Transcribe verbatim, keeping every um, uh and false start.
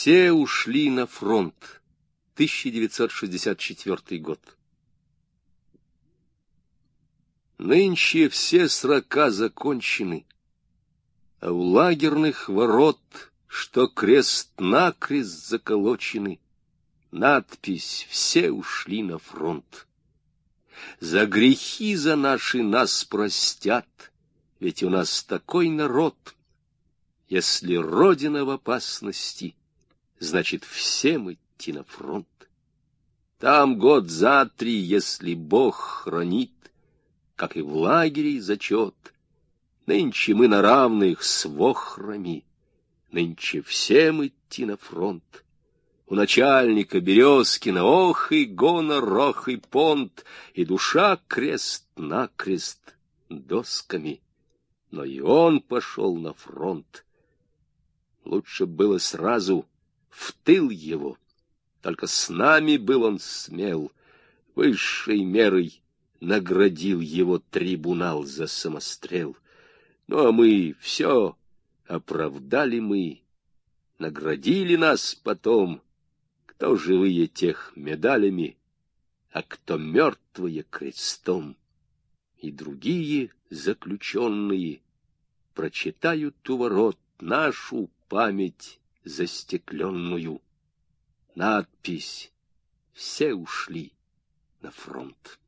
Все ушли на фронт. тысяча девятьсот шестьдесят четвёртый год. Нынче все срока закончены, а у лагерных ворот, что крест-накрест заколочены, надпись «Все ушли на фронт». За грехи за наши нас простят, ведь у нас такой народ. Если Родина в опасности, значит, всем идти на фронт. Там год за три, если Бог хранит, как и в лагере зачет. Нынче мы на равных с вохрами, нынче всем идти на фронт. У начальника Березкина ох и гонор, ох и понт, и душа крест-накрест досками. Но и он пошел на фронт. Лучше было сразу в тыл его, только с нами был он смел. Высшей мерой наградил его трибунал за самострел. Ну, а мы все оправдали мы, наградили нас потом, кто живые тех медалями, а кто мертвые крестом. И другие заключенные прочитают у ворот нашу память застекленную. Надпись «Все ушли на фронт».